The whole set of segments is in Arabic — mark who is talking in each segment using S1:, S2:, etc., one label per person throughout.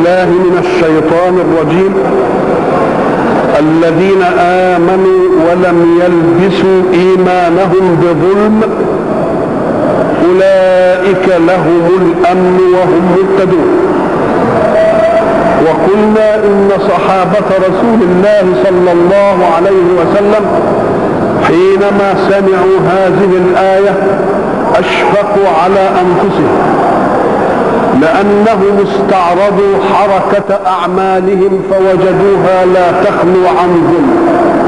S1: بالله من الشيطان الرجيم. الذين آمنوا ولم يلبسوا إيمانهم بظلم أولئك لهم الأمن وهم مهتدون. وقلنا إن صحابة رسول الله صلى الله عليه وسلم حينما سمعوا هذه الآية أشفقوا على أنفسهم، لأنهم استعرضوا حركة أعمالهم فوجدوها لا تخلو عن ظلم.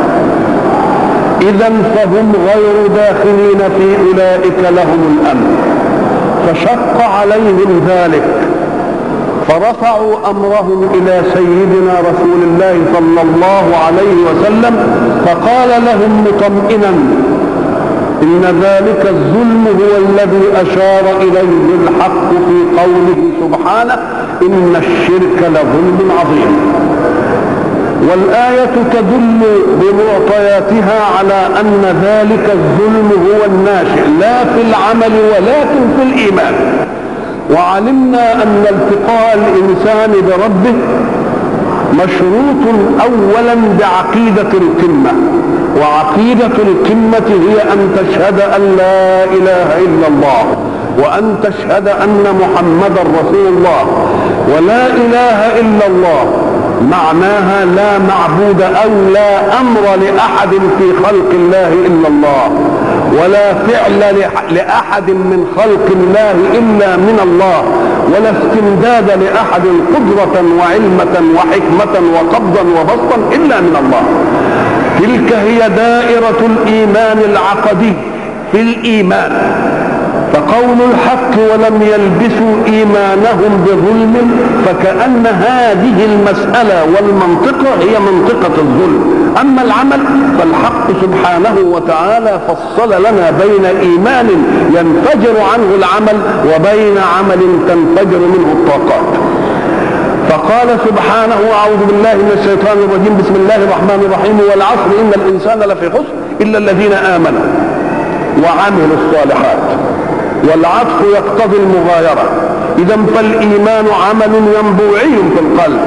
S1: إذن فهم غير داخلين في أولئك لهم الأمن، فشق عليهم ذلك، فرفعوا أمرهم إلى سيدنا رسول الله صلى الله عليه وسلم، فقال لهم مطمئنا إن ذلك الظلم هو الذي أشار إليه الحق في قوله سبحانه إن الشرك لظلم عظيم. والآية تدل بمعطياتها على أن ذلك الظلم هو الناشئ لا في العمل ولكن في الإيمان. وعلمنا أن التقاء الإنسان بربه مشروط أولا بعقيدة القمة، وعقيدة القمة هي أن تشهد أن لا إله إلا الله، وأن تشهد أن محمدا رسول الله. ولا إله إلا الله معناها لا معبود أو لا أمر لأحد في خلق الله إلا الله، ولا فعل لأحد من خلق الله إلا من الله، ولا استمداد لأحد قدرة وعلمة وحكمة وقبضا وبسطا إلا من الله. تلك هي دائرة الإيمان العقدي في الإيمان. فقول الحق ولم يلبسوا إيمانهم بظلم، فكأن هذه المسألة والمنطقة هي منطقة الظلم. أما العمل فالحق سبحانه وتعالى فصل لنا بين إيمان ينفجر عنه العمل وبين عمل تنفجر منه الطاقات. فقال سبحانه أعوذ بالله من الشيطان الرجيم بسم الله الرحمن الرحيم والعصر إن الإنسان لفي خسر إلا الذين آمنوا وعملوا الصالحات. والعطف يقتضي المغايرة. إذا فالإيمان عمل ينبوعي في القلب،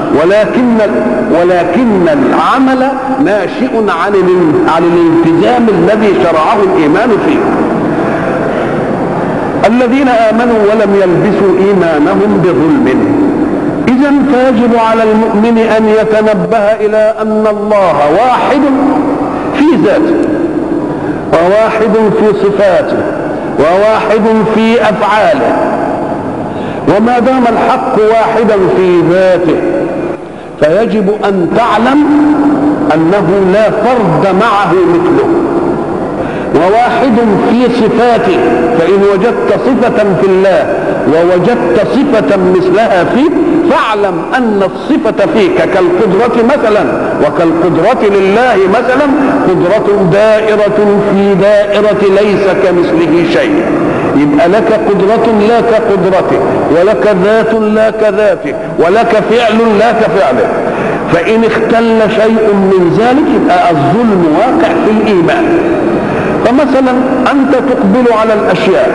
S1: ولكن العمل ناشئ عن الالتزام الذي شرعه الإيمان فيه. الذين آمنوا ولم يلبسوا إيمانهم بظلم. إذا فيجب على المؤمن أن يتنبه إلى أن الله واحد في ذاته، وواحد في صفاته، وواحد في أفعاله. وما دام الحق واحدا في ذاته فيجب أن تعلم أنه لا فرد معه مثله. وواحد في صفاته، فإن وجدت صفة في الله ووجدت صفة مثلها فيك فاعلم أن الصفة فيك كالقدرة مثلا، وكالقدرة لله مثلا قدرة دائرة في دائرة ليس كمثله شيء. يبقى لك قدرة لا كقدرته، ولك ذات لا كذاته، ولك فعل لا كفعله. فإن اختل شيء من ذلك يبقى الظلم واقع في الإيمان. فمثلا أنت تقبل على الأشياء،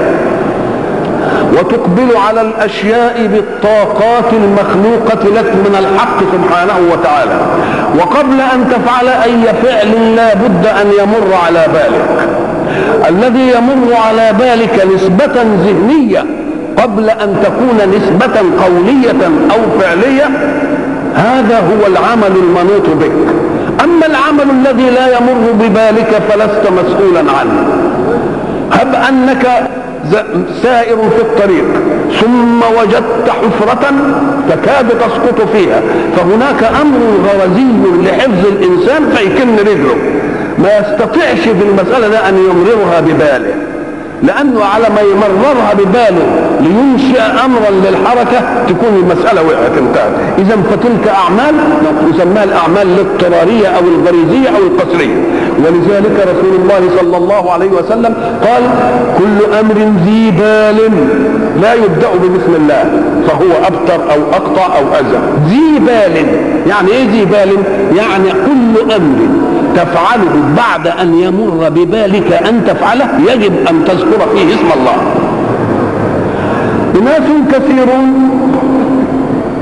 S1: وتقبل على الأشياء بالطاقات المخلوقة لك من الحق سبحانه وتعالى، وقبل أن تفعل أي فعل لا بد أن يمر على بالك. الذي يمر على بالك نسبة ذهنية قبل أن تكون نسبة قولية أو فعلية، هذا هو العمل المنوط بك. أما العمل الذي لا يمر ببالك فلست مسؤولا عنه. هب أنك سائر في الطريق ثم وجدت حفرة تكاد تسقط فيها، فهناك أمر غرزي لحفظ الإنسان فيكن رجله، ما يستطيعش في المسألة ده أن يمررها بباله، لأنه على ما يمررها بباله لينشئ أمرا للحركة تكون المسألة وقعت انتهت. إذا فتلك أعمال يسمى الأعمال الاضطرارية أو الغريزية أو القسرية. ولذلك رسول الله صلى الله عليه وسلم قال كل أمر ذي بال لا يبدأ ببسم الله فهو أبتر أو أقطع أو أذى. ذي بال يعني إيه ذي بال؟ يعني كل أمر تفعله بعد أن يمر ببالك أن تفعله يجب أن تذكر فيه اسم الله. أناس كثيرون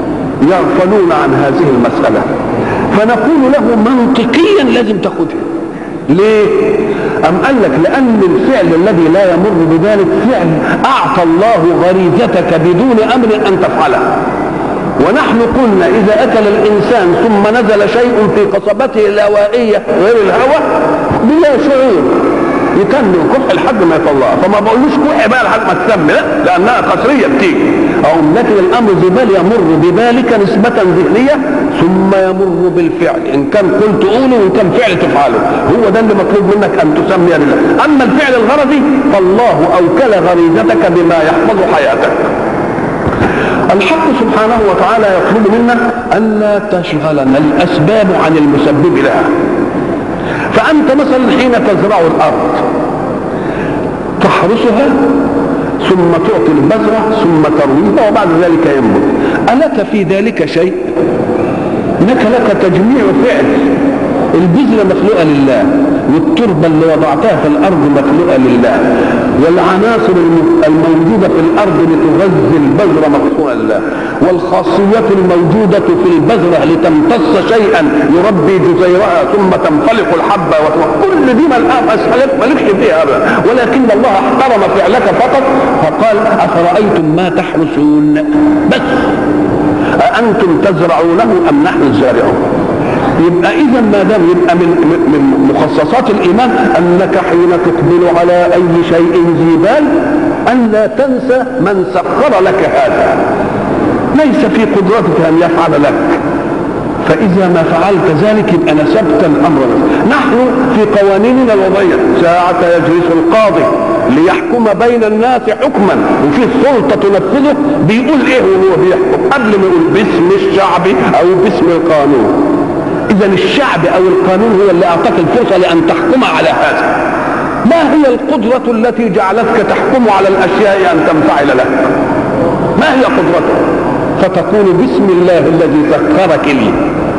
S1: يغفلون عن هذه المسألة، فنقول له منطقيا لازم تاخدها. ليه؟ أم قال لك لأن الفعل الذي لا يمر بذلك فعل أعطى الله غريزتك بدون أمر أن تفعله. ونحن قلنا إذا أكل الإنسان ثم نزل شيء في قصبته الهوائية غير الهواء بلا شعور يكمل كح لحد ما يطلعها، فما بقولوش كح بقى لحد ما تسمي، لا، لأنها قصرية بتيجي. لكن الأمر زبال يمر بذلك نسبة ذهنية ثم يمر بالفعل، إن كان قلت قوله وإن كان فعل تفعله، هو ده اللي مطلوب منك أن تسمي لله. أما الفعل الغرضي فالله أوكل غريزتك بما يحفظ حياتك. الحق سبحانه وتعالى يطلب منا ألا تشغلنا الأسباب عن المسبب لها. فأنت مثلا حين تزرع الأرض تحرسها ثم تعطي البذرة ثم ترويها وبعد ذلك ينبت، ألك في ذلك شيء؟ لك تجميع فعل. البذرة مخلوقة لله، والتربة اللي وضعتها في الأرض مخلوقة لله، والعناصر الموجودة في الأرض لتغذي البذرة مخلوقة لله، والخاصيات الموجودة في البذرة لتمتص شيئا يربي جزيرها ثم تنفلق الحبة كل دي مالكش فيها أبدا، ولكن الله احترم فعلك فقط فقال أفرأيتم ما تحرسون، بس أأنتم تزرعونه أم نحن الزارعون. يبقى إذا ما دام يبقى من مخصصات الإيمان أنك حين تقبل على أي شيء ذي بال أن لا تنسى من سخر لك هذا، ليس في قدرتك أن يفعل لك، فإذا ما فعلت ذلك يبقى نسبت الأمر. نحن في قوانيننا الوضعية ساعة يجلس القاضي ليحكم بين الناس حكما وفي سلطة تنفذه بيقول إيه وهو بيحكم؟ قبل ما يقول باسم الشعب أو باسم القانون. إذا الشعب أو القانون هو اللي أعطاك الفرصة لأن تحكم على هذا. ما هي القدرة التي جعلتك تحكم على الأشياء أن تنفعل لك؟ ما هي قدرتك؟ فتقول بسم الله الذي سخرك لي.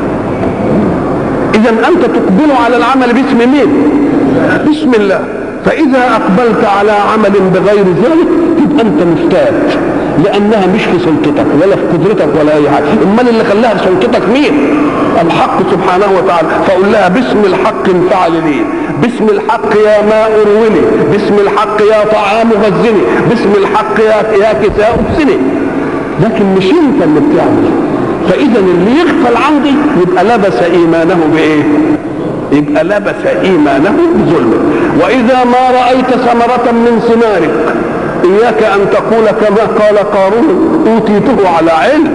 S1: إذا أنت تقبل على العمل باسم مين؟ بسم الله. فإذا أقبلت على عمل بغير ذلك تبقى أنت مفتات، لأنها مش في سلطتك ولا في قدرتك ولا أي حاجة. أمال اللي خلاها في سلطتك مين؟ الحق سبحانه وتعالى. فقل لها باسم الحق انفعل لي، باسم الحق يا ماء اروني، باسم الحق يا طعام غزني، باسم الحق يا كساء ابسني. لكن مش انت اللي بتعمل. فإذا اللي يغفل عندي يبقى لبس إيمانه بإيه؟ يبقى لبس إيمانه بظلمه. وإذا ما رأيت ثمرة من ثمارك إياك أن تقول كما قال قارون أوتيته على علم،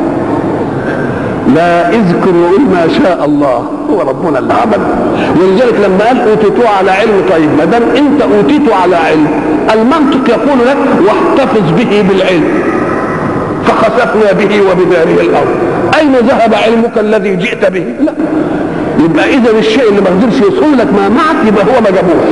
S1: لا اذكر ما شاء الله، هو ربنا اللي عمل. ولذلك لما قال اوتيته على علم، طيب ما دام انت اوتيته على علم المنطق يقول لك واحتفظ به بالعلم، فخسفنا به وبداره الارض. اين ذهب علمك الذي جئت به؟ لا. يبقى اذا الشيء اللي ما قدرش يوصل لك ما معك يبقى هو ما جابوش.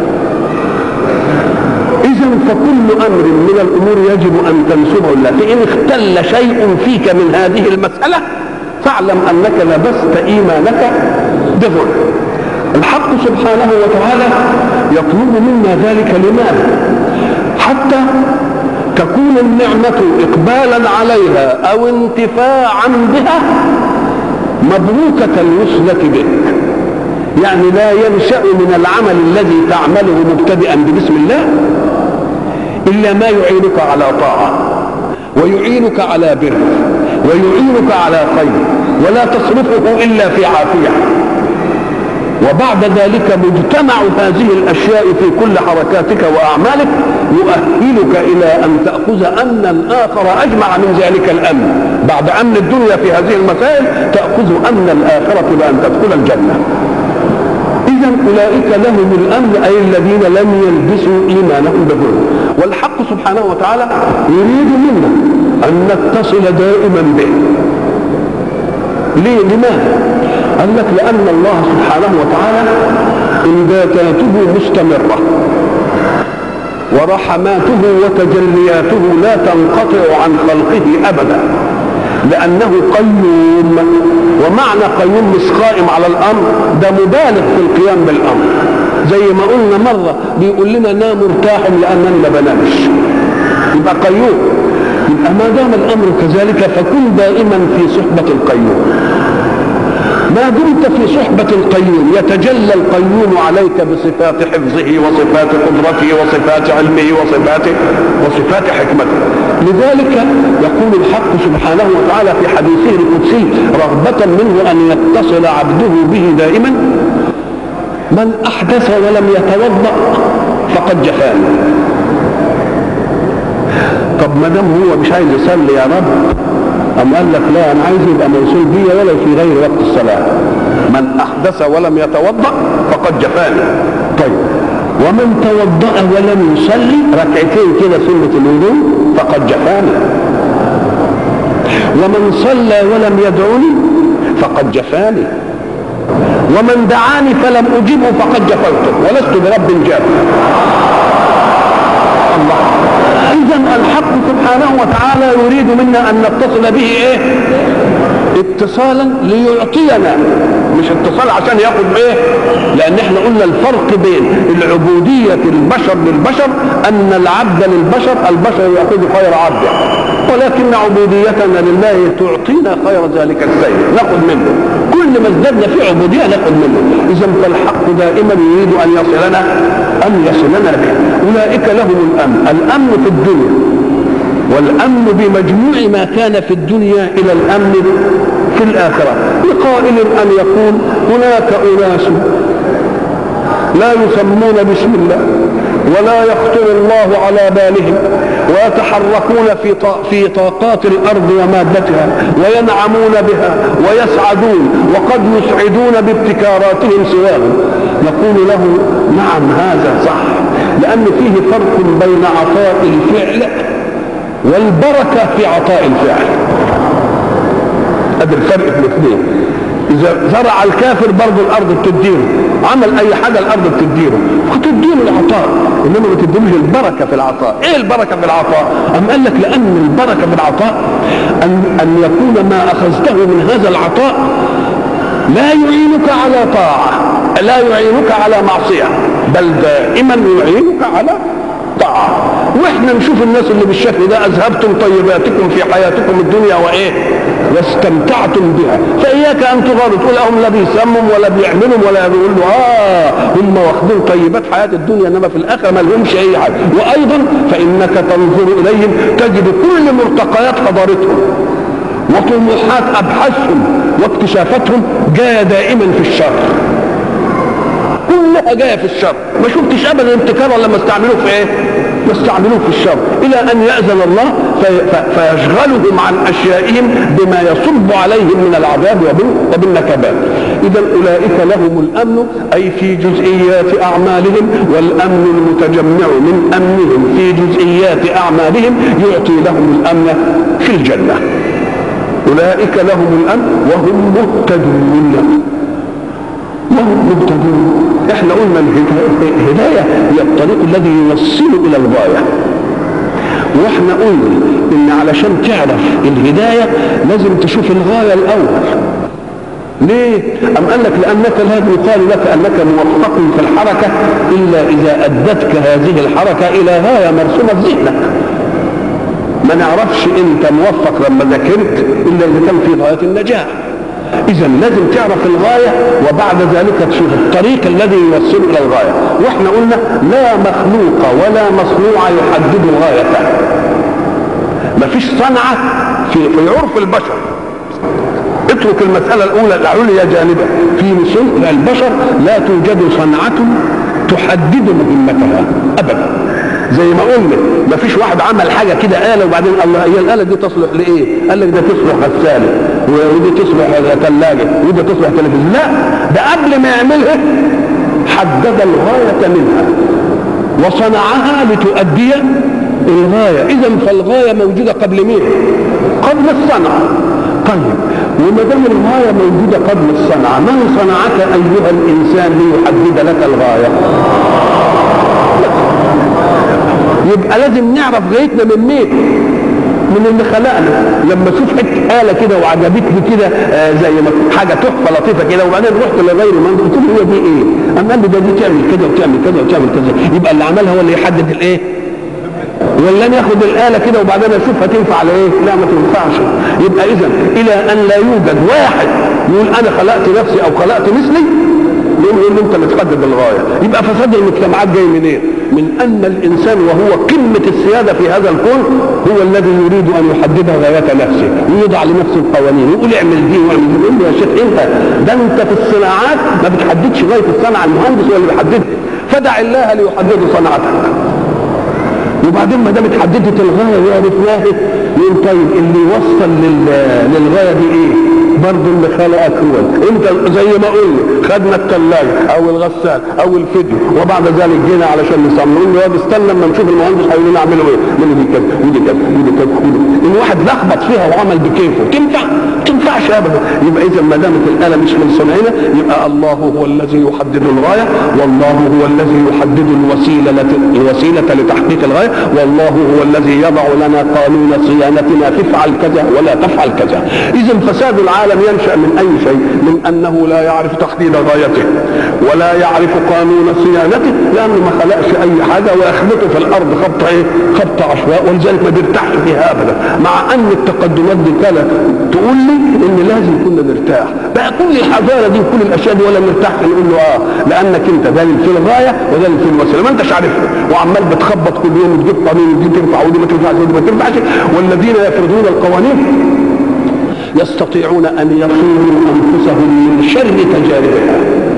S1: اذا فكل امر من الامور يجب ان تنسبه لله. فان اختل شيء فيك من هذه المساله فاعلم انك لبست ايمانك بظلم. الحق سبحانه وتعالى يطلب منا ذلك لماذا؟ حتى تكون النعمة إقبالا عليها أو انتفاعا بها مبروكة الوصلة بك. يعني لا ينشأ من العمل الذي تعمله مبتدئا ببسم الله إلا ما يعينك على طاعة ويعينك على بر ويعينك على خير، ولا تصرفه إلا في عافية. وبعد ذلك مجتمع هذه الأشياء في كل حركاتك وأعمالك يؤهلك إلى أن تأخذ أمنا آخر أجمع من ذلك الأمن. بعد أمن الدنيا في هذه المسائل تأخذ أمن الآخرة بأن تدخل الجنة. إذا أولئك لهم الأمن، أي الذين لم يلبسوا إيمانهم بظلم. والحق سبحانه وتعالى يريد منا أن نتصل دائما به. ليه؟ لماذا؟ قال لك لأن الله سبحانه وتعالى إمداداته مستمرة ورحماته وتجلياته لا تنقطع عن خلقه أبدا، لأنه قيوم. ومعنى قيوم مش قائم على الأمر، ده مبالغ في القيام بالأمر. زي ما قلنا مرة بيقول لنا نام مرتاح لأنني ما بنامش، يبقى قيوم. يبقى ما دام الامر كذلك فكن دائما في صحبه القيوم. ما دمت في صحبة القيوم يتجلى القيوم عليك بصفات حفظه وصفات قدرته وصفات علمه وصفات حكمته. لذلك يقول الحق سبحانه وتعالى في حديثه القدسي رغبة منه أن يتصل عبده به دائما: من أحدث ولم يتوضأ فقد جفاني. طب ما دام هو مش عايز يصلي يا رب، أم قال لك لا أنا عايز يبقى موصول بي ولو في غير وقت الصلاة. من أحدث ولم يتوضأ فقد جفاني. طيب ومن توضأ ولم يصلي ركعتين كده سنة الوضوء فقد جفاني. ومن صلى ولم يدعوني فقد جفاني. ومن دعاني فلم أجبه فقد جفوته ولست برب جاف. الله. إذن الحق سبحانه وتعالى يريد منا أن نتصل به إيه؟ اتصالا ليعطينا، مش اتصال عشان ياخد ايه. لان احنا قلنا الفرق بين العبودية البشر للبشر ان العبد للبشر البشر يأخذ خير عبده، ولكن عبوديتنا لله تعطينا خير ذلك السيد ناخذ منه. كل ما ازددنا في عبودية ناخذ منه. اذا فالحق دائما يريد ان يصلنا به. اولئك لهم الامن في الدنيا، والأمن بمجموع ما كان في الدنيا إلى الأمن في الآخرة. لقائل أن يقول هناك أناس لا يسمون باسم الله ولا يخطر الله على بالهم ويتحركون في طاقات الأرض ومادتها وينعمون بها ويسعدون وقد يسعدون بابتكاراتهم سواهم. نقول له نعم هذا صح، لأن فيه فرق بين عطاء الفعل والبركة في عطاء الفعل. هذا الفرق في الاثنين. إذا زرع الكافر برضه الأرض بتديره، عمل أي حاجة الأرض بتديره، فتديله العطاء، إنما ما تديلوش البركة في العطاء. إيه البركة في العطاء؟ أم قال لك لأن البركة في العطاء أن يكون ما أخذته من هذا العطاء لا يعينك على طاعة، لا يعينك على معصية، بل دائما يعينك على طاعة. واحنا نشوف الناس اللي بالشكل ده: اذهبتم طيباتكم في حياتكم الدنيا وايه واستمتعتم بها، فاياك ان تغار تقول لهم لا بيسمم ولا بيعملهم ولا بيقول له هم واخدين طيبات حياة الدنيا انما في الاخره ما لهمش اي حاجه. وايضا فانك تنظر اليهم تجد كل مرتقيات حضارتهم وطموحات ابحاثهم واكتشافاتهم جايه دائما في الشر، كلها جايه في الشر. ما شفتش ابدا ابتكار لما استعملوه في ايه؟ يستعملوه في الشر، الى ان يأذن الله فيشغلهم عن اشيائهم بما يصب عليهم من العذاب وبالنكبات. اذا اولئك لهم الامن اي في جزئيات اعمالهم، والامن المتجمع من امنهم في جزئيات اعمالهم يعطي لهم الامن في الجنه. اولئك لهم الامن وهم مهتدون. احنا قلنا الهداية هي الطريق الذي يوصل الى الغاية، واحنا قلنا ان علشان تعرف الهداية لازم تشوف الغاية الاول. ليه؟ ام قال لك لانك لا يقال لك انك موفق في الحركة الا اذا ادتك هذه الحركة الى غاية مرسومة في ذهنك. ما نعرفش انت موفق لما ذاكرت الا اذا كان في غاية النجاح. إذا لازم تعرف الغاية وبعد ذلك تشوف الطريق الذي يوصل إلى الغاية. وإحنا قلنا لا مخلوق ولا مصنوع يحدد غايته. ما فيش صنعة في عرف البشر. اترك المسألة الأولى العليا جانبا. في صنع البشر لا توجد صنعة تحدد مهمتها أبدا. زي ما قلنا ما فيش واحد عمل حاجه كده آلة وبعدين الله هي الآلة دي تصلح لايه؟ قال لك ده تصلح غسالة ودي تصلح ثلاجه ودي تصلح تلفزيون. لا، ده قبل ما يعملها حدد الغايه منها وصنعها لتؤدي الغايه. اذا فالغايه موجوده قبل مين؟ قبل الصنعه. طيب وما دام الغايه موجوده قبل الصنعه، من صنعك ايها الانسان ليحدد لك الغايه؟ يبقى لازم نعرف غايتنا من مين؟ من اللي خلقنا. لما اشوف حته آلة كده وعجبتني كده زي ما حاجه تحفه لطيفه كده وبعدين رحت لغير من قلت له هي دي ايه؟ اما قال لي ده دي تعمل كده وتعمل كذا وتعمل كذا. يبقى اللي عملها هو اللي يحدد الايه؟ ولا ناخد الآلة كده وبعدين اشوفها تنفع على ايه؟ لا ما تنفعش. يبقى اذا الى ان لا يوجد واحد يقول انا خلقت نفسي او خلقت مثلي، يقول له انت اللي تحدد الغايه. يبقى فساد المجتمعات جاي منين؟ إيه؟ من ان الانسان وهو قمه السياده في هذا الكون هو الذي يريد ان يحدد غايه نفسه، ويضع لنفسه القوانين، يقول اعمل دي واعمل دي. يقول له يا شيخ انت في الصناعات ما بتحددش غايه الصنعه، المهندس هو اللي بيحددها، فدع الله ليحدد صنعتك. وبعدين ما دام اتحددت الغايه وعرفناها، يقول طيب اللي يوصل للغايه دي ايه؟ برضه اللي خلقك هو انت. زي ما قلنا خدنا الثلاجه او الغسال او الفيديو وبعد ذلك جينا علشان نصمم، نقول له استنى لما نشوف المهندس هيقول لنا اعملوا ايه؟ من دي كذا ودي كذا ودي كذا ودي. ان واحد لخبط فيها وعمل بكيفه تنفع؟ ما تنفعش ابدا. يبقى اذا ما دامت الاله مش من صنعنا، يبقى الله هو الذي يحدد الغايه، والله هو الذي يحدد الوسيله لتحقيق الغايه، والله هو الذي يضع لنا قانون صيانتنا، تفعل كذا ولا تفعل كذا. اذا فساد العالم ينشأ من أي شيء؟ من أنه لا يعرف تحديد غايته ولا يعرف قانون صيانته، لأنه ما خلقش أي حاجة ويخبطه في الأرض خبط إيه؟ خبط عشواء، ولذلك ما بيرتاحش فيها أبدا. مع أن التقدمات دي كانت تقول لي إن لازم كنا نرتاح بقى، كل الحضارة دي وكل الأشياء دي ولا نرتاح، نقول له لأنك أنت دليل في الغاية ودليل في الوسيلة، ما أنتش عارفها وعمال بتخبط كل يوم وتجيب قانون ودي تنفع ودي ما تنفعش ودي ما تنفعش. والذين يفرضون القوانين يستطيعون ان يصونوا انفسهم من شر تجاربها.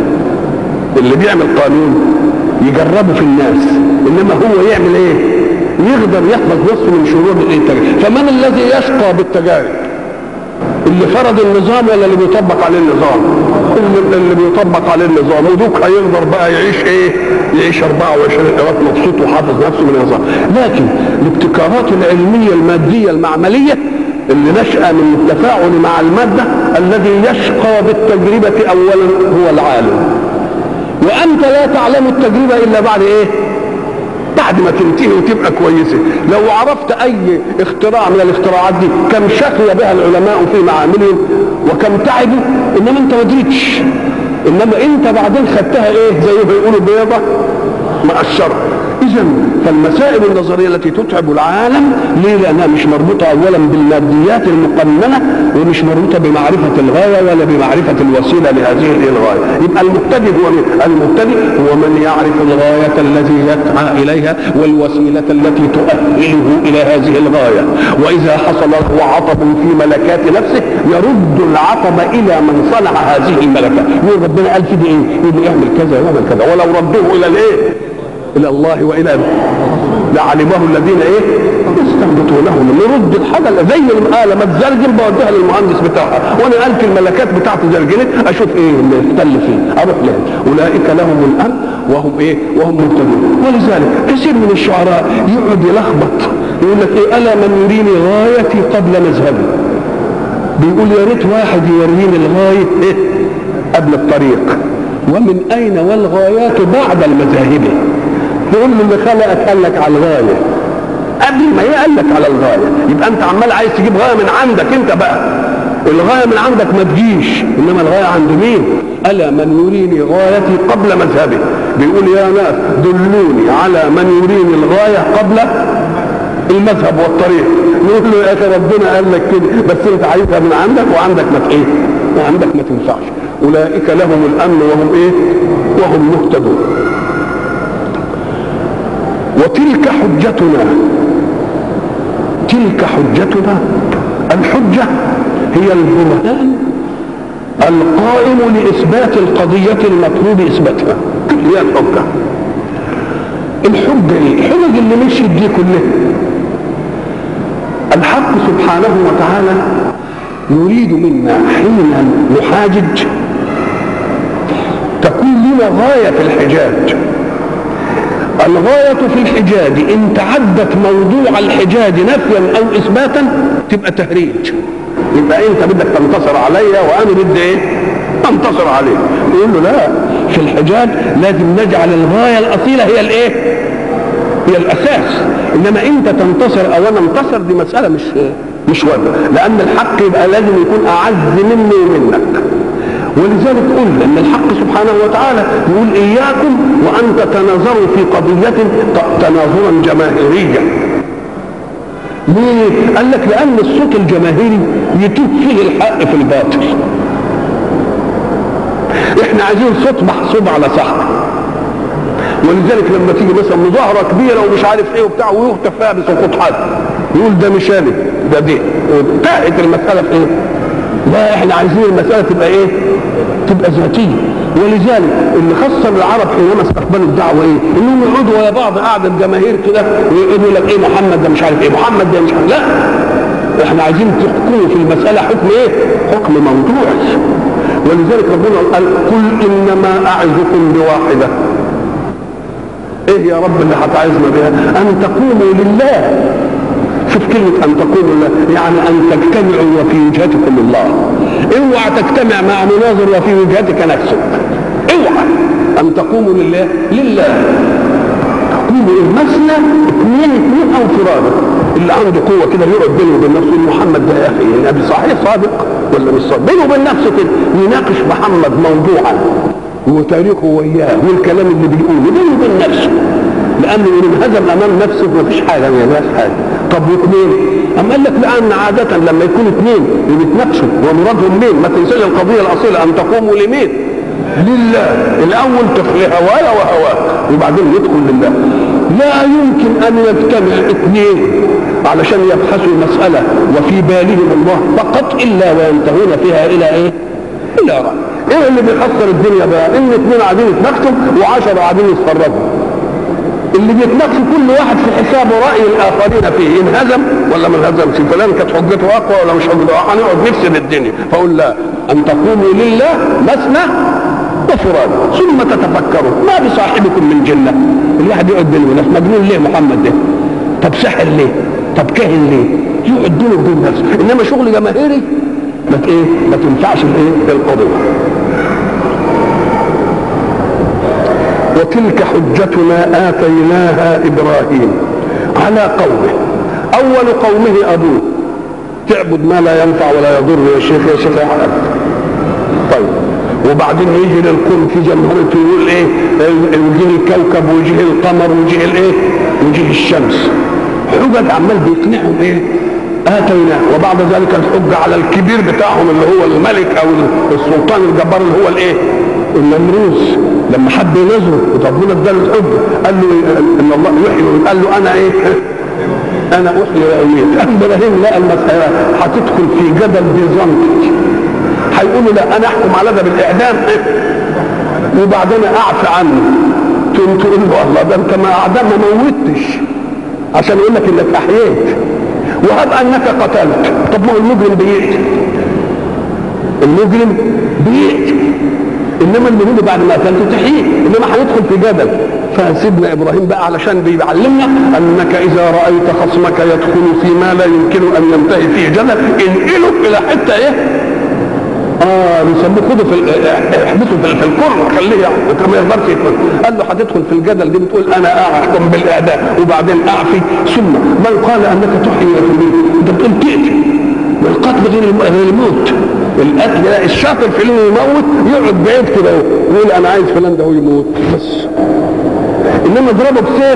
S1: اللي بيعمل قانون يجربه في الناس، انما هو يعمل ايه؟ يقدر يحفظ نفسه من شرور التجارب. فمن الذي يشقى بالتجارب؟ اللي فرض النظام ولا اللي بيطبق عليه النظام؟ اللي بيطبق عليه النظام، ودوك هيقدر بقى يعيش ايه؟ يعيش 24 قيراط مبسوط وحافظ نفسه من النظام. لكن الابتكارات العلميه الماديه المعمليه اللي نشأ من التفاعل مع المادة، الذي يشقى بالتجربة أولا هو العالم. وأنت لا تعلم التجربة إلا بعد إيه؟ بعد ما تنتهي وتبقى كويسة. لو عرفت أي اختراع من الاختراعات دي كم شقي بها العلماء في معاملهم وكم تعبوا، إنما أنت ما دريتش، إنما أنت بعدين خدتها إيه؟ زي ما بيقولوا بيضة مقشرة. إذا فالمسائل النظرية التي تتعب العالم ليه؟ لأنها مش مربوطة أولا بالماديات المقننة، ومش مربوطة بمعرفة الغاية ولا بمعرفة الوسيلة لهذه الغاية. يبقى المبتدئ هو من؟ المبتدئ هو من يعرف الغاية التي يسعى إليها والوسيلة التي تؤهله إلى هذه الغاية. وإذا حصل له عطب في ملكات نفسه يرد العطب إلى من صنع هذه الملكات. يقول ربنا قال في دي إيه؟ يقول اعمل كذا واعمل كذا، ولو ردوه إلى الإيه؟ الى الله والى لعلمه الذين ايه يستنبطونه. نرد الحاجه زي الاله ما تزرجل بوديها للمهندس بتاعها، وانا قلت الملكات بتاعتي زرجلت اشوف ايه اللي اختل فيه اروح له. اولئك لهم الامن وهم ايه؟ وهم مهتدون. ولذلك كثير من الشعراء يقعد يلخبط يقول لك ايه؟ الا من يريني غايتي قبل مذهبي. بيقول يا ريت واحد يوريني الغايه ايه؟ قبل الطريق. ومن اين والغايات بعد المذاهب. تقول له اللي خلقك قال لك على الغايه قبل ما قال لك على الغايه. يبقى انت عمال عايز تجيب غايه من عندك انت بقى. الغايه من عندك ما تجيش، انما الغايه عند مين؟ الا من يريني غايتي قبل مذهبي. بيقول يا ناس دلوني على من يريني الغايه قبل المذهب والطريق. يقول له يا اخي ربنا قال لك كده، بس انت عايزها من عندك وعندك ما ايه؟ وعندك ما تنفعش. اولئك لهم الامن وهم ايه؟ وهم مهتدون. وتلك حجتنا، تلك حجتنا. الحجة هي البرهان القائم لإثبات القضية المطلوب إثباتها، هي الحجة. الحجة ايه؟ الحجج اللي مشيت دي كلها الحق سبحانه وتعالى يريد منا حين نحاجج تكون لنا غاية في الحجاج. الغاية في الحجاج إن تعدت موضوع الحجاج نفيا أو إثباتا تبقى تهريج. يبقى أنت بدك تنتصر عليا وأنا بدي إيه؟ أنتصر عليك. يقول له لا، في الحجاج لازم نجعل الغاية الأصيلة هي الإيه؟ هي الأساس. إنما أنت تنتصر أو أنا انتصر دي مسألة مش واجبة، لأن الحق يبقى لازم يكون أعز مني ومنك. ولذلك قلنا ان الحق سبحانه وتعالى يقول اياكم وان تتناظروا في قضيه تناظرا جماهيريا. ليه؟ قال لك لأن الصوت الجماهيري يتوب فيه الحق في الباطل. احنا عايزين صوت محسوب على صاحبه، ولذلك لما تيجي مثلا مظاهرة كبيرة ومش عارف ايه وبتاع ويهتف فيها بسقوط حد يقول ده مش انا ده دي، وانتهت المسألة في ايه؟ لا احنا عايزين المسألة تبقى ايه؟ تبقى ذاتية. ولذلك اللي خص العرب حينما استقبلوا الدعوة ايه؟ انهم يقعدوا ويا بعض قعدة جماهير كده ويقولوا لك ايه محمد ده مش عارف ايه، محمد ده مش عارف. لا احنا عايزين تحكموا في المسألة حكم ايه؟ حكم موضوعي. ولذلك ربنا قال قل انما اعظكم بواحدة. ايه يا رب اللي هتعظنا بها؟ ان تقوموا لله. شوف كلمة ان تقوموا لله، يعني ان تجتمعوا وفي وجهتكم الله. اوعى تجتمع مع مناظر وفي وجهتك نفسك، اوعى. ان تقوموا لله، لله تقوموا مثنى اثنين او فرادى. اللي عنده قوة كده يقعد بينه وبين نفسه محمد ده يا اخي النبي صحيح صادق ولا مش صادق، بينه وبين نفسه كده يناقش محمد موضوعا وتاريخه وياه والكلام اللي بيقوله بينه وبين نفسه، لانه ان انهزم امام نفسه مفيش حاجه ما يبقاش حاجه. طب واثنين؟ أم قال لك لان عاده لما يكون اثنين وبيتناقشوا ومرادهم مين؟ ما تنساش القضيه الاصيله ان تقوموا لمين؟ لله. الاول تخلي هوايا وهواك وبعدين يدخل لله. لا يمكن ان يجتمع اثنين علشان يبحثوا مساله وفي بالهم الله فقط الا وينتهون فيها الى ايه؟ الى رأي. ايه اللي بيخسر الدنيا بقى؟ ان اثنين قاعدين يتناقشوا و10 قاعدين يتفرجوا. اللي بيتناقشوا كل واحد في حسابه راي الاخرين فيه، انهزم ولا ما انهزمش، فلان كانت حجته اقوى ولا مش حجته اقوى، هنقعد نفسد الدنيا. فاقول لا، ان تقوموا لله مثنى وفرادى ثم تتفكروا ما بصاحبكم من جنه. الواحد يقعد بينه ونفسه مجنون ليه محمد ده؟ طب سحر ليه؟ طب كاهن ليه؟ يقعد بينه وبين نفسه. انما شغل جماهيري ما تنفعش الايه؟ القضيه. وتلك حجتنا آتيناها إبراهيم على قومه. أول قومه أبوه، تعبد ما لا ينفع ولا يضر يا شيخ يا شيخ. طيب وبعدين يجي للكون في جمهورته يقول ايه؟ وجه الكوكب وجه القمر وجه الايه؟ وجه الشمس. حجج عمال بيقنعهم ايه؟ آتيناه. وبعد ذلك الحجة على الكبير بتاعهم اللي هو الملك أو السلطان الجبار اللي هو الايه؟ النمروز. لما حب ينظره وربنا اداله الحجة قال له ان الله يحيي، قال له انا ايه؟ انا احيي واميت. ابراهيم لقى المسألة هتدخل في جدل بيزنطي، هيقولوا لا انا احكم على ده بالاعدام وبعدين اعفى عنه. تقوم تقول له الله ده انت ما اعدام ما موتش عشان يقول لك انك احييت، وهب انك قتلت. طب ما هو المجرم بيقتل، المجرم بيقتل، انما المهم بعد ما قتلته تحييه، انما هندخل في جدل. فسيدنا ابراهيم بقى علشان بيعلمنا انك اذا رايت خصمك يدخل فيما لا يمكن ان ينتهي فيه جدل انقله الى حته ايه؟ بيسموه خده احبسه في الكره خليه ما يقدرش يدخل. قال له هتدخل في الجدل دي بتقول انا احكم بالاعداء وبعدين اعفي، ثم من قال انك تحيي وتميت؟ انت بتقول تقتل، والقتل غير الموت. القتل لا، الشاطر في انه يموت يقعد بعيد كده يقول انا عايز فلان ده هو يموت بس، انما اضربه بسيف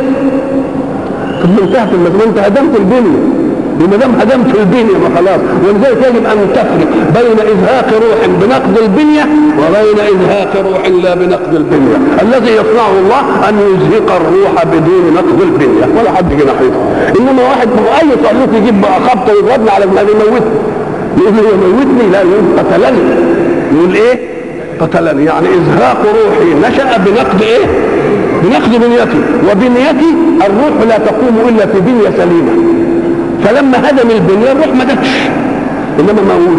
S1: ثم انتهت المسألة. انت هدمت البنيه، وما دام هدمت البنيه ما خلاص. ولذلك يجب ان تفرق بين ازهاق روح بنقض البنيه وبين ازهاق روح لا بنقض البنيه. الذي يصنعه الله ان يزهق الروح بدون نقض البنيه ولا حد يجي ناحيته. انما واحد اي صاروخ يجيب بقى خبطه ويضربني على دماغي يموتني، يقول هو يموتني؟ لا، يقول قتلني. يقول ايه؟ قتلني، يعني ازهاق روحي نشأ بنقض ايه؟ بنقض بنيتي، وبنيتي الروح لا تقوم الا في بنيه سليمه. فلما هدم البنيه الروح ما جاتش، انما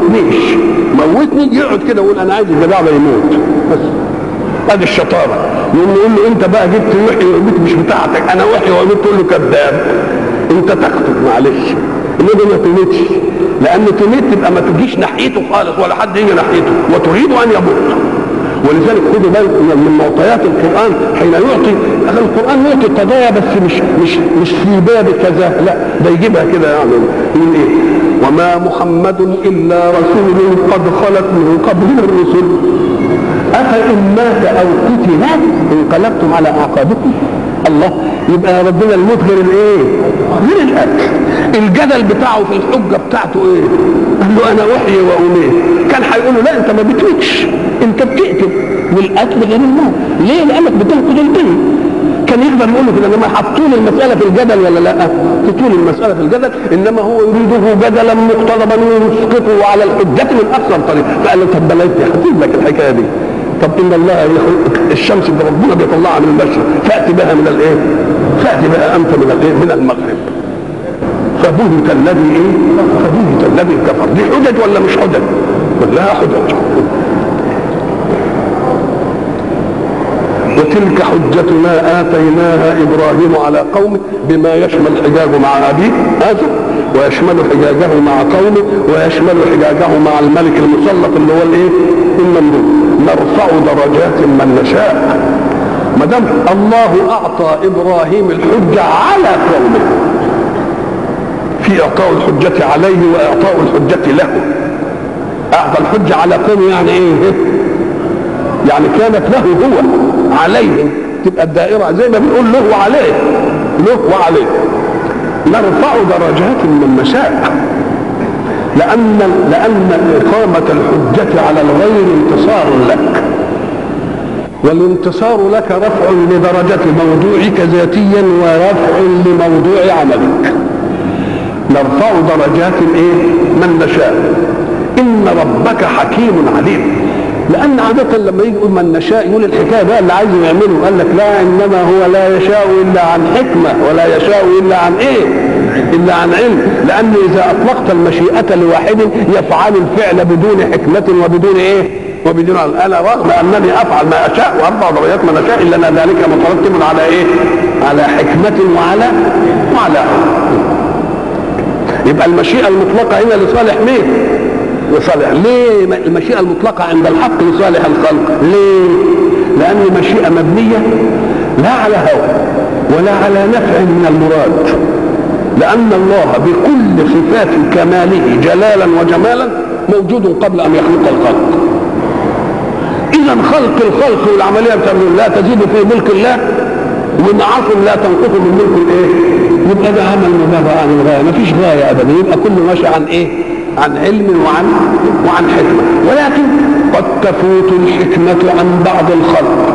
S1: موتني يقعد كده يقول انا عايز الجدع ده يموت بس. ادي الشطاره. يقول له انت بقى جبت وحي وقمت مش بتاعتك، انا وحي وقمت تقول له كذاب. انت تخطب معلش، انما ما تميتش، لان تميت تبقى ما تجيش ناحيته خالص ولا حد يجي ناحيته وتريد ان يموت. ولذلك خدوا بالكم من معطيات القران حين يعطي. القران يعطي قضايا بس مش في باب كذا، لا ده يجيبها كده. يعني يقول ايه؟ وما محمد الا رسول قد خلت من قبله الرسل افان مات او قتل انقلبتم على اعقابكم. الله، يبقى ربنا الموت غير الايه؟ غير القتل. الجدل بتاعه في الحجه بتاعته ايه؟ قال له انا احيي واميت. كان هيقول له لا انت ما بتموتش، انت بتقتل، والقتل غير الموت. ليه؟ لانك بتنقض الدين. كان يقدر يقول له كده، انما حطوا له المساله في الجدل ولا لا؟ حطوا له المساله في الجدل، انما هو يريده جدلا مقتضبا ويسقطه على الحجه من اكثر طريق. فقال له طب بلاش هسيب لك الحكايه دي. طب ان الله يخلق الشمس اللي ربنا بيطلعها من المشرق، فاتي بها من الايه؟ فاتي بها انت من الايه؟ من المغرب. فبهت الذي ايه؟ فبهت الذي كفر. دي حجج ولا مش حجج؟ كلها حجج. وتلك حجتنا آتيناها إبراهيم على قومه بما يشمل حجاجه مع أبيه آزر، ويشمل حجاجه مع قومه، ويشمل حجاجه مع الملك المسلط اللي هو الايه؟ النمرود. نرفع درجات من نشاء. ما دام الله أعطى إبراهيم الحجة على قومه، في إعطاء الحجة عليه وإعطاء الحجة له. أعطى الحجة على قومه يعني إيه؟ يعني كانت له هو، عليهم تبقى الدائرة زي ما بنقول له وعليه، له وعليه. نرفع درجات من نشاء، لأن إقامة الحجة على الغير انتصار لك، والانتصار لك رفع لدرجة موضوعك ذاتيا ورفع لموضوع عملك. نرفع درجات ايه؟ من نشاء. إن ربك حكيم عليم. لأن عادة لما يجي يقول من نشاء يقول الحكاية بقى اللي عايزه يعمله، قال لك لا، إنما هو لا يشاء إلا عن حكمة، ولا يشاء إلا عن إيه؟ إلا عن علم. لأن إذا أطلقت المشيئة لواحد يفعل الفعل بدون حكمة وبدون إيه؟ وبدون علم. أنا رغم أنني أفعل ما أشاء وأرفع درجات ما أشاء، إلا أن ذلك مترتب على إيه؟ على حكمة وعلى علم. يبقى المشيئة المطلقة هنا لصالح مين؟ لصالح. ليه المشيئة المطلقة عند الحق لصالح الخلق؟ ليه؟ لأن المشيئة مبنية لا على هوى ولا على نفع من المراد، لأن الله بكل صفات كماله جلالا وجمالا موجود قبل أن يخلق الخلق. إذا خلق الخلق والعملية بتعمل لا تزيد في ملك الله، ومعاصي لا تنقص من ملك الايه؟ يبقى ده عمل مبالغة عن الغاية، ما فيش غاية أبدا، يبقى كله ماشي عن إيه؟ عن علم وعن حكمة. ولكن قد تفوت الحكمة عن بعض الخلق،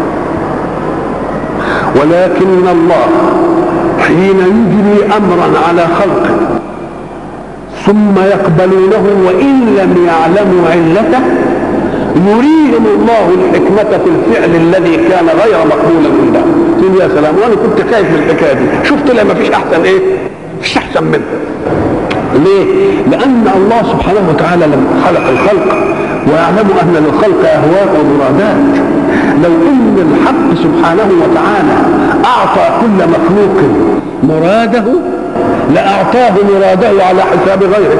S1: ولكن الله حين يجري أمرا على خلقه ثم يقبلونه وإن لم يعلموا علته، يريهم الله الحكمة في الفعل الذي كان غير مقبولا عنده. تقول يا سلام، وانا كنت خايف من الحكايه دي، شفت لما فيش احسن ايه؟ مفيش احسن منه. ليه؟ لأن الله سبحانه وتعالى لما خلق الخلق ويعلم أن للخلق أهواء ومرادات، لو أن الحق سبحانه وتعالى أعطى كل مخلوق مراده لأعطاه مراده على حساب غيره.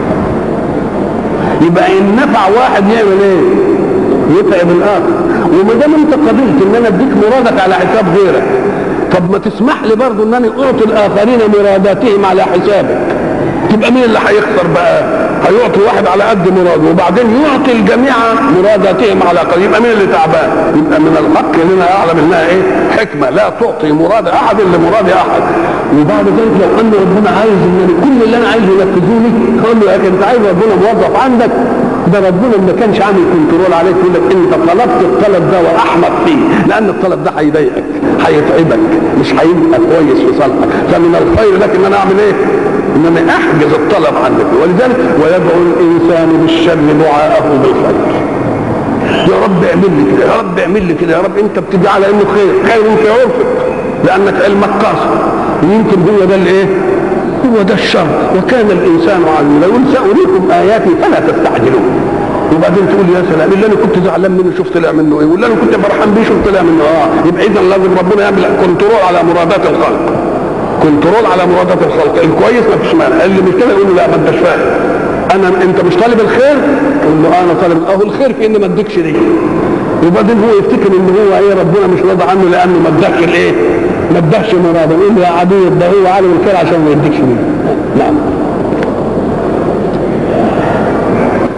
S1: يبقى إن نفع واحد يعمل إيه؟ يتعب الآخر. وما دام أنت قبلت إن أنا أديك مرادك على حساب غيرك، طب ما تسمح لي برضه إن أنا أعطي الآخرين مراداتهم على حسابك. تبقى مين اللي هيخسر بقى؟ هيعطي واحد على قد مراده وبعدين يعطي الجميع مراداتهم على قد، يبقى مين اللي تعبان؟ يبقى من الحق اننا اعلم انها ايه؟ حكمه، لا تعطي مراد احد الا مراد احد. وبعد ذلك لو ان ربنا عايز ان كل اللي انا عايزه ينفذوني، اقول له يا اخي انت عايز ربنا موظف عندك؟ ده ربنا ما كانش عامل كنترول عليك، يقول لك انت طلبت الطلب ده واحمق فيه، لان الطلب ده هيضايقك هيتعبك مش هيبقى كويس في صالحك، فمن الخير لك ان انا اعمل ايه؟ ان انا احجز الطلب عندك. ولذلك ويدعو الانسان بالشر دعاءه بالخير. يا رب اعمل لي كده، يا رب اعمل لي كده، يا رب انت بتدعي على انه خير في عرفك لانك علمك قاصر، ويمكن هو ده الايه؟ هو ده الشر. وكان الانسان عجولا، يقول ساريكم اياتي فلا تستعجلون. وبعدين تقول يا سلام اللي انا كنت زعلان منه شوف طلع منه ايه، واللي انا كنت فرحان بيه شوف طلع منه يبقى اذا لازم ربنا يعمل كنترول على مرادات الخلق، كنترول على مرادات الخلق. الكويس ما فيش مانع، اللي مش كده يقول له لا ما انتش فاهم، انت مش طالب الخير، يقول له انا طالب اهو الخير في اني ما اديكش دي. وبعدين هو يفتكر ان هو ايه؟ ربنا مش راضي عنه لانه ما اداكش الايه؟ ما اداكش مراده، يقول له يا عدو ده هو عالم الخير عشان ما يديكش دي. نعم.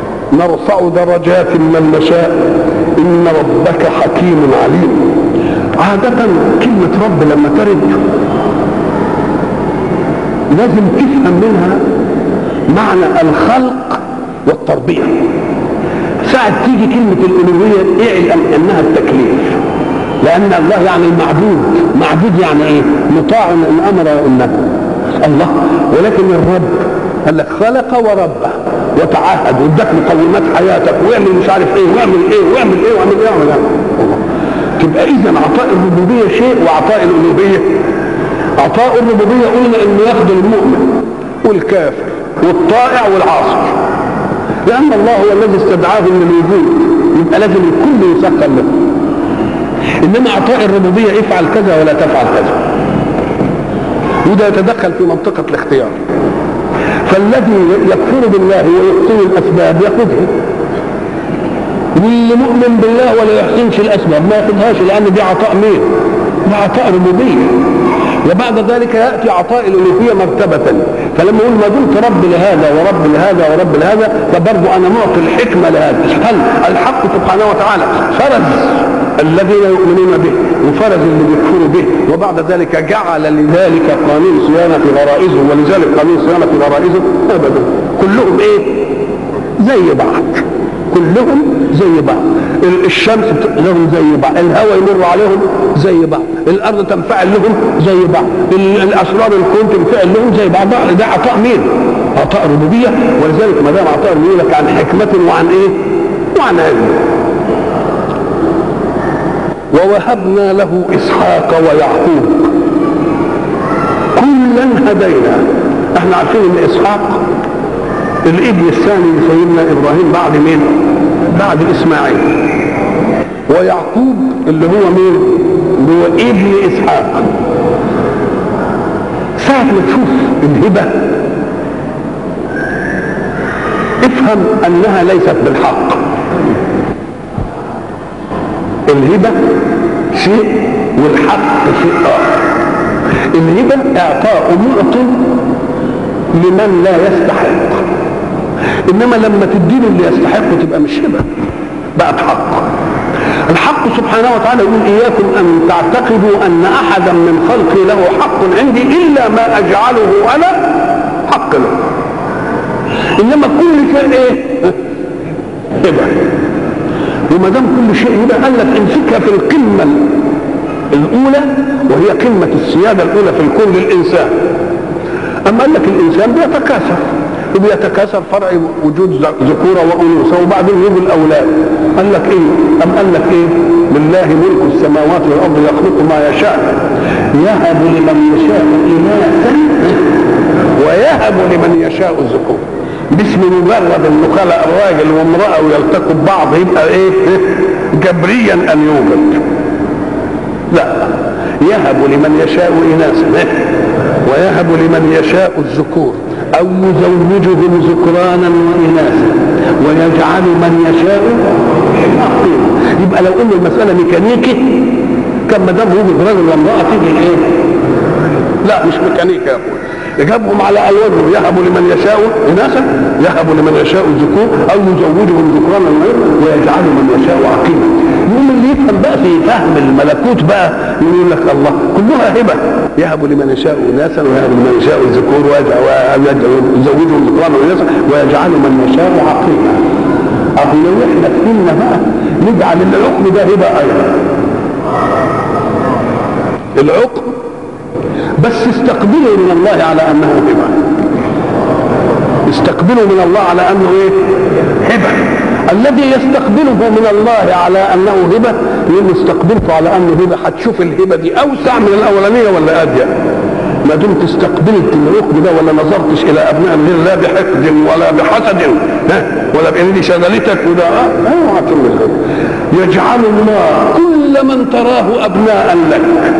S1: نرفع درجات من نشاء ان ربك حكيم عليم. عادة كلمة رب لما ترد لازم تفهم منها معنى الخلق والتربية. ساعة تيجي كلمة الألوهية اعلم أنها التكليف، لأن الله يعني المعبود. معبود يعني إيه؟ مطاع إن أمر إنه الله. ولكن الرب قال لك خلق وربه وتعهد واداك مقومات حياتك واعمل مش عارف ايه واعمل ايه واعمل ايه واعمل ايه واعمل ايه. تبقى اذا عطاء الربوبيه شيء وعطاء الالوهيه. عطاء الربوبيه قلنا انه ياخذ المؤمن والكافر والطائع والعاصي، لان الله هو الذي استدعاهم للوجود، يبقى لازم الكل يسخر له. انما عطاء الربوبيه افعل كذا ولا تفعل كذا، وده يتدخل في منطقه الاختيار. فالذي يكفر بالله ويحسن الاسباب ياخذها، واللي مؤمن بالله ولا يحسنش الاسباب ما ياخذهاش، لان دي عطاء مين؟ ده عطاء ربوبيه. وبعد ذلك ياتي عطاء الالوهيه مرتبه. فلما يقول ما دمت رب لهذا ورب لهذا ورب لهذا، فبرضه انا معطي الحكمه لهذا. هل الحق سبحانه وتعالى فرز الذين يؤمنون به وفرز اللي بيكفروا به، وبعد ذلك جعل لذلك قانون صيانه غرائزه، ولذلك قانون صيانه غرائزه ابدا كلهم ايه؟ زي بعض، كلهم زي بعض. الشمس لهم زي بعض، الهواء يمر عليهم زي بعض، الارض تنفعل لهم زي بعض، الاسرار الكون تنفعل لهم زي بعض. ده عطاء مين؟ عطاء ربوبيه. ولذلك ما دام عطاء ربوبيه لك عن حكمه وعن ايه؟ وعن علم. ووهبنا له اسحاق ويعقوب كلا هدينا. احنا عارفين ان اسحاق الابن الثاني لسيدنا ابراهيم بعد مين؟ بعد اسماعيل. ويعقوب اللي هو مين؟ اللي هو ابن اسحاق. ساعة ما تشوف الهبة افهم انها ليست بالحق. الهبة شيء والحق شيء اخر. الهبة اعطاء معطي لمن لا يستحق، انما لما تديله اللي يستحقه تبقى مش هبه، بقت حق. الحق سبحانه وتعالى يقول اياكم ان تعتقدوا ان احدا من خلقي له حق عندي الا ما اجعله انا حق له. انما كل شيء ايه؟ هبه. وما دام كل شيء هبه قال لك امسكها في القمه الاولى، وهي قمه السياده الاولى في الكون للانسان. اما قال لك الانسان بيتكاثر، وبيتكاثر فرع وجود ذكوره وانوثه، وبعدين يجوا الاولاد. قال لك ايه؟ قال لك ايه؟ لله ملك السماوات والارض يخلق ما يشاء يهب لمن يشاء اناثا ويهب لمن يشاء الذكور. باسم مجرد انه خلق الراجل وامراه ويلتقوا ببعض يبقى ايه؟ جبريا ان يوجد. لا، يهب لمن يشاء اناثا ويهب لمن يشاء الذكور او يزوجهم ذكرانا واناثا ويجعل من يشاء عقيما. يبقى لو ان المساله ميكانيكي كان ما دام وجد رجل وامراه تيجي ايه؟ لا مش ميكانيكي يا اخويا. يجابهم على الوجه، يهب لمن يشاء اناثا يهب لمن يشاء الذكور او يزوجهم ذكرانا ويجعل من يشاء عقيما. يقوم اللي يفهم بقى في فهم الملكوت بقى يقول لك الله كلها هبه، يهب لمن يشاء اناثا ويهب لمن يشاء الذكور ويزوجهم ذكرانا واناثا ويجعل من يشاء عقيما. اهو لو احنا فهمنا بقى نجعل العقم ده هبه ايضا. العقم بس استقبلوا من الله على انه هبه. استقبلوا من الله على انه ايه؟ هبه. الذي يستقبله من الله على انه هبه يقول استقبلته على انه هبه. هتشوف الهبه دي اوسع من الاولانيه ولا اضيق. ما دمت استقبلت الركن ده ولا نظرتش الى ابناء غير لا بحقد ولا بحسد ولا بان دي شغلتك وده اوعى تقول. يجعل الله كل من تراه ابناء لك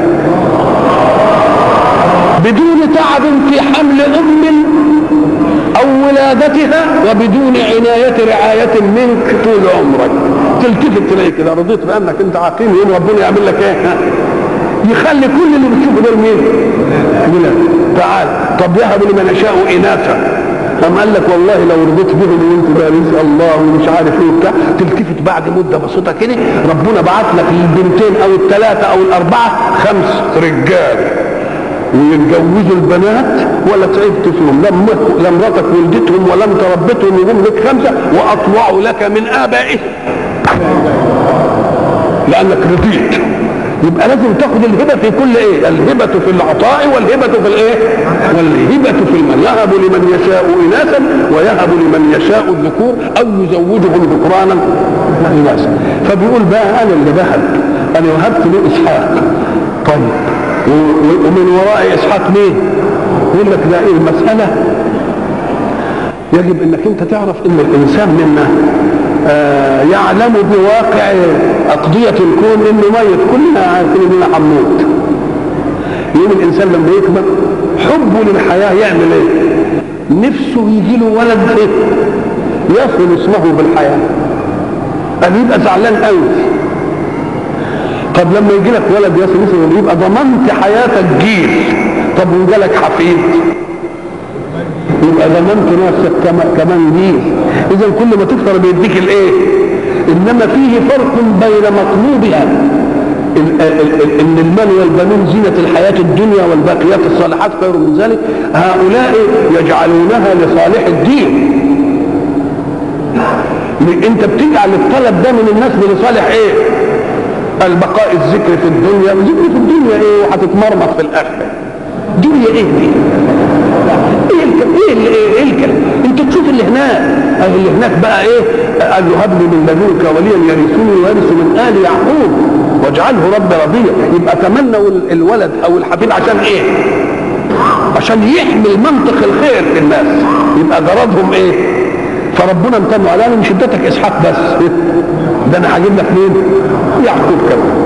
S1: بدون تعب في حمل ام او ولادتها وبدون عناية رعاية منك طول عمرك. تلتفت تلاقي كده رضيت بانك انت عقيم، يوم ربنا يعمل لك ايه؟ يخلي كل اللي بتشوفه دول مين؟ ولاد. تعال طب يهب لمن يشاء اناثا قام قال لك والله لو رضيت بهم وانت بقى رزق الله ومش عارف ايه وبتاع، تلتفت بعد مده بسيطه كده ربنا بعت لك البنتين او الثلاثه او الاربعه 5 رجال ويتجوزوا البنات ولا تعبت فيهم، لا مراتك ولدتهم ولا انت ربيتهم يقوم لك 5 واطوعوا لك من ابائهم لانك رضيت. يبقى لازم تاخد الهبه في كل ايه؟ الهبه في العطاء والهبه في الايه؟ والهبه في المال. يهب لمن يشاء اناثا ويهب لمن يشاء الذكور او يزوجهم ذكرانا واناثا. فبيقول بقى انا اللي بهب، انا وهبت له اسحاق. طيب ومن وراء اسحاق مين؟ يقول لك ده ايه المساله؟ يجب انك انت تعرف ان الانسان منا يعلم بواقع أقضية الكون إنه ميت، كلنا عارفين إننا هنموت. يوم الإنسان لما يكبر حبه للحياة يعمل إيه؟ نفسه يجي له ولد إيه؟ يصل اسمه بالحياة. قال يبقى زعلان قوي. طب لما يجي لك ولد يصل اسمه يبقى ضمنت حياتك جيل. طب وجالك حفيد يبقى ضمنت نفسك كمان جيل. إذا كل ما تكثر بيديك الإيه؟ إنما فيه فرق بين مطلوبها إن المال والبنون زينة الحياة الدنيا والباقيات الصالحات خير من ذلك. هؤلاء يجعلونها لصالح الدين. أنت بتجعل الطلب ده من الناس لصالح إيه؟ البقاء الذكر في الدنيا، الذكر في الدنيا إيه؟ وهتتمرمط في الآخرة. دنيا إيه دي؟ ايه الكلام؟ انت تشوف اللي هناك بقى ايه؟ قال له هب لي من لدنك وليا يرثني ويرث من ال يعقوب واجعله رب رضيا. يبقى تمنوا الولد او الحفيد عشان ايه؟ عشان يحمل منطق الخير في الناس، يبقى غرضهم ايه؟ فربنا امتنوا على مش ادتك اسحاق بس، ده انا هجيب لك مين؟ يعقوب كمان.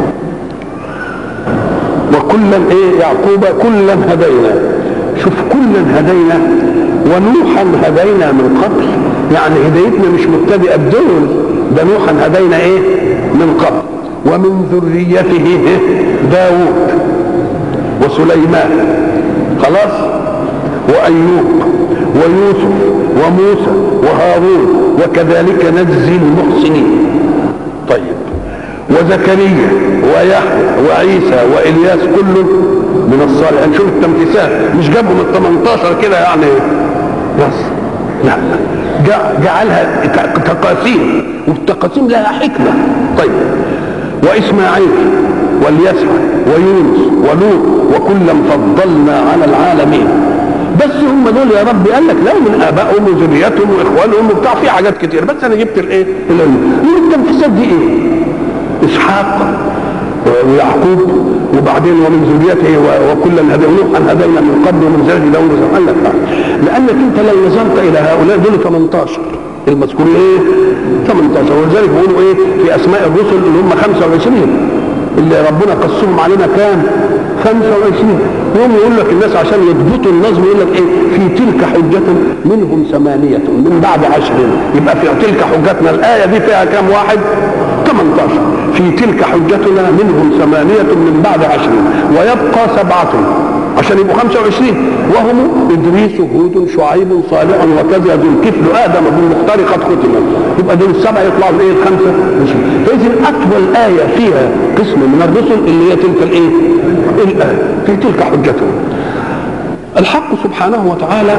S1: وكلا ايه؟ يعقوب كلا هدينا. شوف كلا هدينا ونوحا هدينا من قبل، يعني هدايتنا مش مبتدئه بدول، ده نوحا هدينا ايه؟ من قبل. ومن ذريته داوود وسليمان خلاص وايوب ويوسف وموسى وهارون وكذلك نجزي المحسنين. طيب وزكريا ويحيى وعيسى والياس كل من الصالحين. نشوف التمثيلات مش جابهم ال 18 كده يعني بس، لا جعلها تقاسيم والتقاسيم لها حكمه. طيب واسماعيل واليسع ويونس ولوط وكلا فضلنا على العالمين. بس هم دول يا رب قال لك لو من ابائهم وذريتهم واخوانهم وبتاع في حاجات كتير، بس انا جبت الايه؟ التنفيذات دي ايه؟ اسحاق ويعقوب وبعدين ومن ذريته وكلا نوحا هدينا من قبل ومن ذريته داوود. قال لك لانك انت لو نظرت الى هؤلاء دول 18 المذكورين ايه؟ 18. ولذلك بيقولوا ايه في اسماء الرسل اللي هم 25 اللي ربنا قسمهم علينا كام؟ 25. يوم يقول لك الناس عشان يضبطوا النظم يقول لك ايه؟ في تلك حجة منهم 8 من بعد 10. يبقى في تلك حجتنا الآية دي فيها كام واحد؟ 18. في تلك حجتنا منهم 8 من بعد 10 ويبقى 7 عشان يبقوا 25 وهم إدريس هود شعيب صالح وكذا ذو الكفل آدم بالمختار قد ختم. يبقى دول ال7 يطلعوا الايه؟ ال25. فإذا أطول آية فيها قسم من الرسل اللي هي تلك الايه؟ الآية في تلك حجتهم. الحق سبحانه وتعالى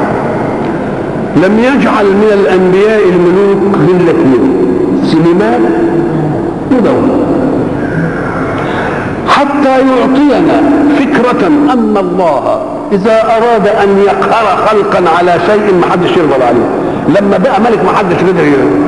S1: لم يجعل من الأنبياء الملوك ذلة منه سليمان وداود حتى يعطينا فكرة أن الله إذا أراد أن يقهر خلقا على شيء ما حدش يرضى عليه. لما بقى ملك ما حدش قدر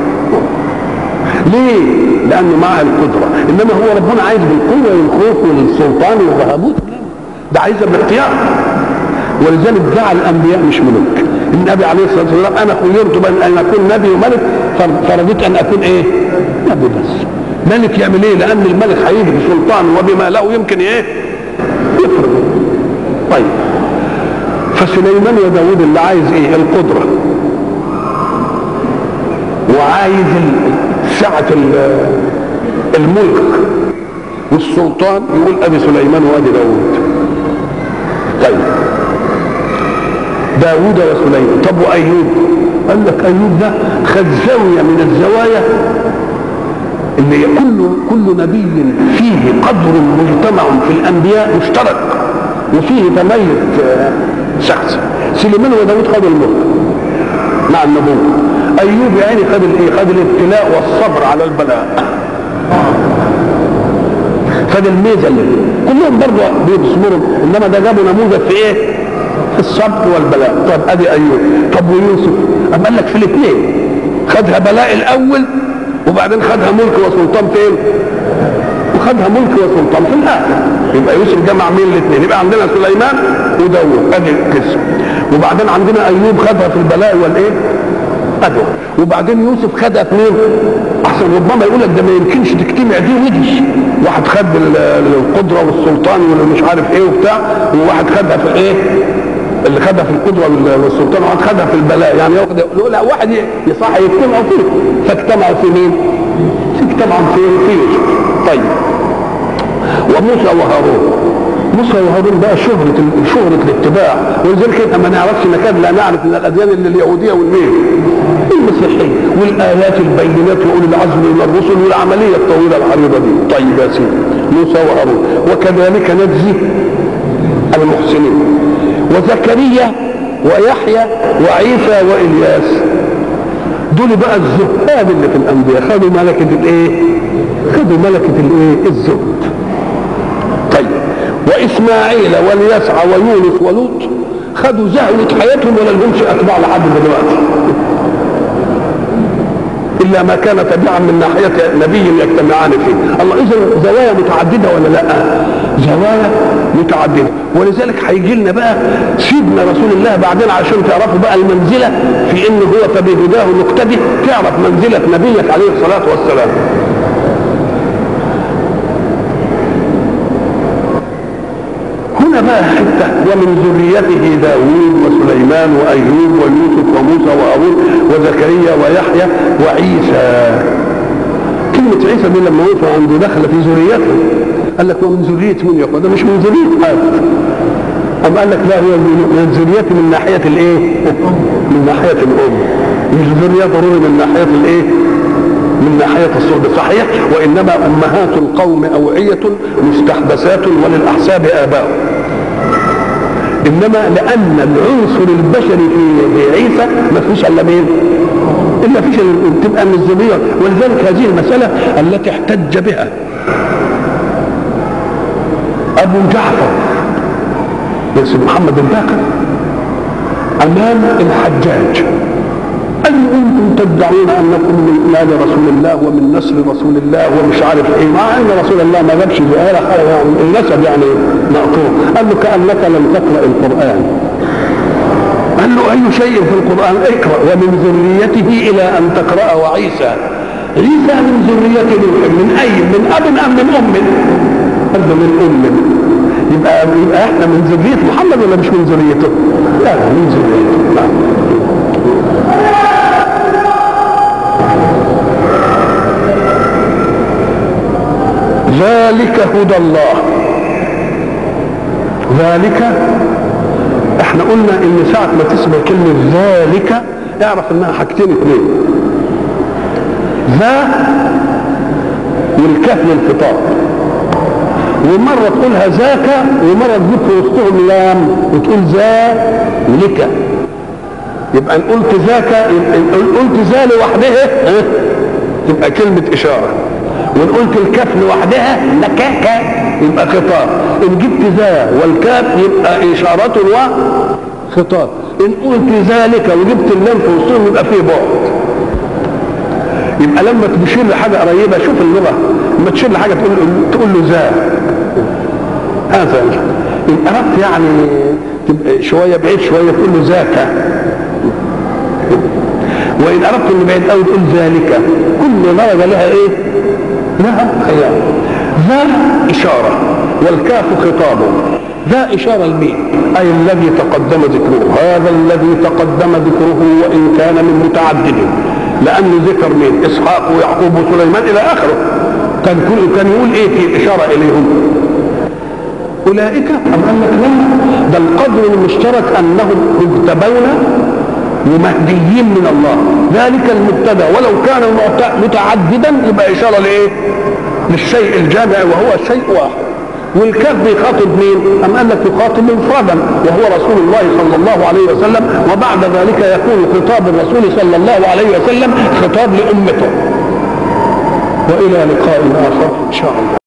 S1: ليه؟ لأنه معه القدرة. إنما هو ربنا عايز بالقوة والخوف والسلطان والرهبوت، ده عايزها بالاختيار. ولذلك جعل الأنبياء مش ملوك. النبي عليه الصلاة والسلام أنا خيرت بين أن أكون نبي وملك فرضيت أن أكون إيه؟ نبي بس. ملك يعمل ايه؟ لان الملك هيجي بسلطان وبما له يمكن ايه؟ يفرض. طيب فسليمان وداود اللي عايز ايه؟ القدرة وعايز سعة الملك والسلطان، يقول ابي سليمان وادي داود. طيب داوود وسليمان. طب وأيوب؟ قال لك أيوب ده خد زاوية من الزوايا اللي كل نبي فيه قدر مجتمع في الأنبياء مشترك وفيه تميز شخصي. سليمان وداوود خدوا الملك مع النبوة. أيوب يعني خد الايه؟ خد الابتلاء والصبر على البلاء. خد الميزة اللي كلهم برضه بيصبروا، انما ده جابوا نموذج في ايه؟ في الصبر والبلاء. طب ادي ايوب. طب ويوسف؟ أما قال لك في الاثنين خدها بلاء الاول وبعدين خدها ملك وسلطان فين؟ وخدها ملك وسلطان في الاخر. يبقى يوسف جمع مين الاثنين؟ يبقى عندنا سليمان وداوود ادي قسم، وبعدين عندنا ايوب خدها في البلاء والايه؟ ادي. وبعدين يوسف خدها في مين؟ احسن ربما يقول لك ده ما يمكنش تجتمع دي ودي، واحد خد القدره والسلطان والمش عارف ايه وبتاع، وواحد خدها في ايه؟ اللي خدها في القدره والسلطان وواحد خدها في البلاء، يعني لا واحد يصح يجتمعوا فيه، فاجتمعوا في مين؟ اجتمعوا في يوسف. طيب وموسى وهارون. موسى وهارون بقى شهرة الاتباع، ولذلك احنا ما نعرفش نكاد لا نعرف من الاديان اللي اليهوديه والمين؟ المسيحيه، والايات البينات واولي العزم من الرسل والعمليه الطويله العريضه دي. طيب يا سيدي موسى وهارون. وكذلك نجزي المحسنين. وزكريا ويحيى وعيسى والياس، دول بقى الزهاد اللي في الانبياء، خدوا ملكه الايه؟ خدوا ملكه الايه؟ الزهد. طيب واسماعيل واليسع ويونس ولوط خدوا زهوة حياتهم ولا لهمش اتباع لحد دلوقتي، الا ما كان تبعا من ناحيه نبي يجتمعان فيه. الله اذا زوايا متعدده ولا لا؟ زوايا متعدده. ولذلك هيجي لنا بقى سيدنا رسول الله بعدين عشان تعرفوا بقى المنزله في ان هو فبهداه نقتدي، تعرف منزله نبيك عليه الصلاه والسلام. هنا بقى حته ومن ذريته داوود وسليمان وايوب ويوسف وموسى وهارون وزكريا ويحيى وعيسى. كلمه عيسى دي لما وقفوا عنده دخل في ذريته، قال لك ومن ذريه من يقول ده مش من ذريه حد. أم قال لك لا هو من ذريته من ناحيه الايه؟ من ناحيه الام، مش ذريه ضروري من ناحيه الايه؟ من ناحية الصلب صحيح، وإنما أمهات القوم أوعية مستحدثات وللأحساب آباء، إنما لأن العنصر البشري في عيسى ما فيش إلا مين؟ إلا فيش تبقى من الذرية. ولذلك هذه المسألة التي احتج بها أبو جعفر ياسر محمد الباقر أمام الحجاج، قال انتم تدعون انكم من ال رسول الله ومن نسل رسول الله ومش عارف ايه، مع ان رسول الله ما جابش زياده النسب يعني مقطوع. قال له كانك لم تقرا القران. قال له اي شيء في القران؟ اقرا ومن ذريته الى ان تقرا. وعيسى عيسى من ذريته من اي؟ من اب ام من ام؟ قال له من ام. يبقى احنا من ذريه محمد ولا مش من ذريته؟ لا من ذريته. نعم. ذلك هدى الله. ذلك احنا قلنا ان ساعة ما تسمع كلمة ذلك اعرف انها حاجتين اثنين، ذا والكاف للخطاب، ومرة تقولها ذاك ومرة تجيب في وسطهم لام وتقول ذلك. يبقى ان قلت ذاك، قلت ذا لوحدها تبقى كلمة اشارة، وان قلت الكاف لوحدها لكاك يبقى خطاب. ان جبت ذا والكاف يبقى اشارة وخطاب. ان قلت ذلك وجبت اللام في وسطهم يبقى فيه بعد. يبقى لما تشير لحاجة قريبة، شوف اللغة لما تشير لحاجة تقول له ذا هذا. ان اردت يعني تبقى شوية بعيد شوية تقول له ذاك، وان اردت انه بعيد قوي تقول ذلك. كل درجة لها ايه؟ لها خيار. ذا إشارة والكاف خطاب. ذا إشارة لمين؟ أي الذي تقدم ذكره، هذا الذي تقدم ذكره وإن كان من متعدد، لأنه ذكر مين؟ إسحاق ويعقوب وسليمان إلى آخره. كان يقول إيه في الإشارة إليهم؟ أولئك أم قال لك لا، ده القدر المشترك أنهم مجتبون ومهديين من الله. ذلك المبتدا ولو كان متعددا يبقى إشارة لإيه؟ للشيء الجامع وهو شيء واحد. والكاف بيخاطب مين؟ أم قال لك يخاطب مفردا وهو رسول الله صلى الله عليه وسلم، وبعد ذلك يكون خطاب الرسول صلى الله عليه وسلم خطاب لأمته. وإلى لقاء آخر إن شاء الله.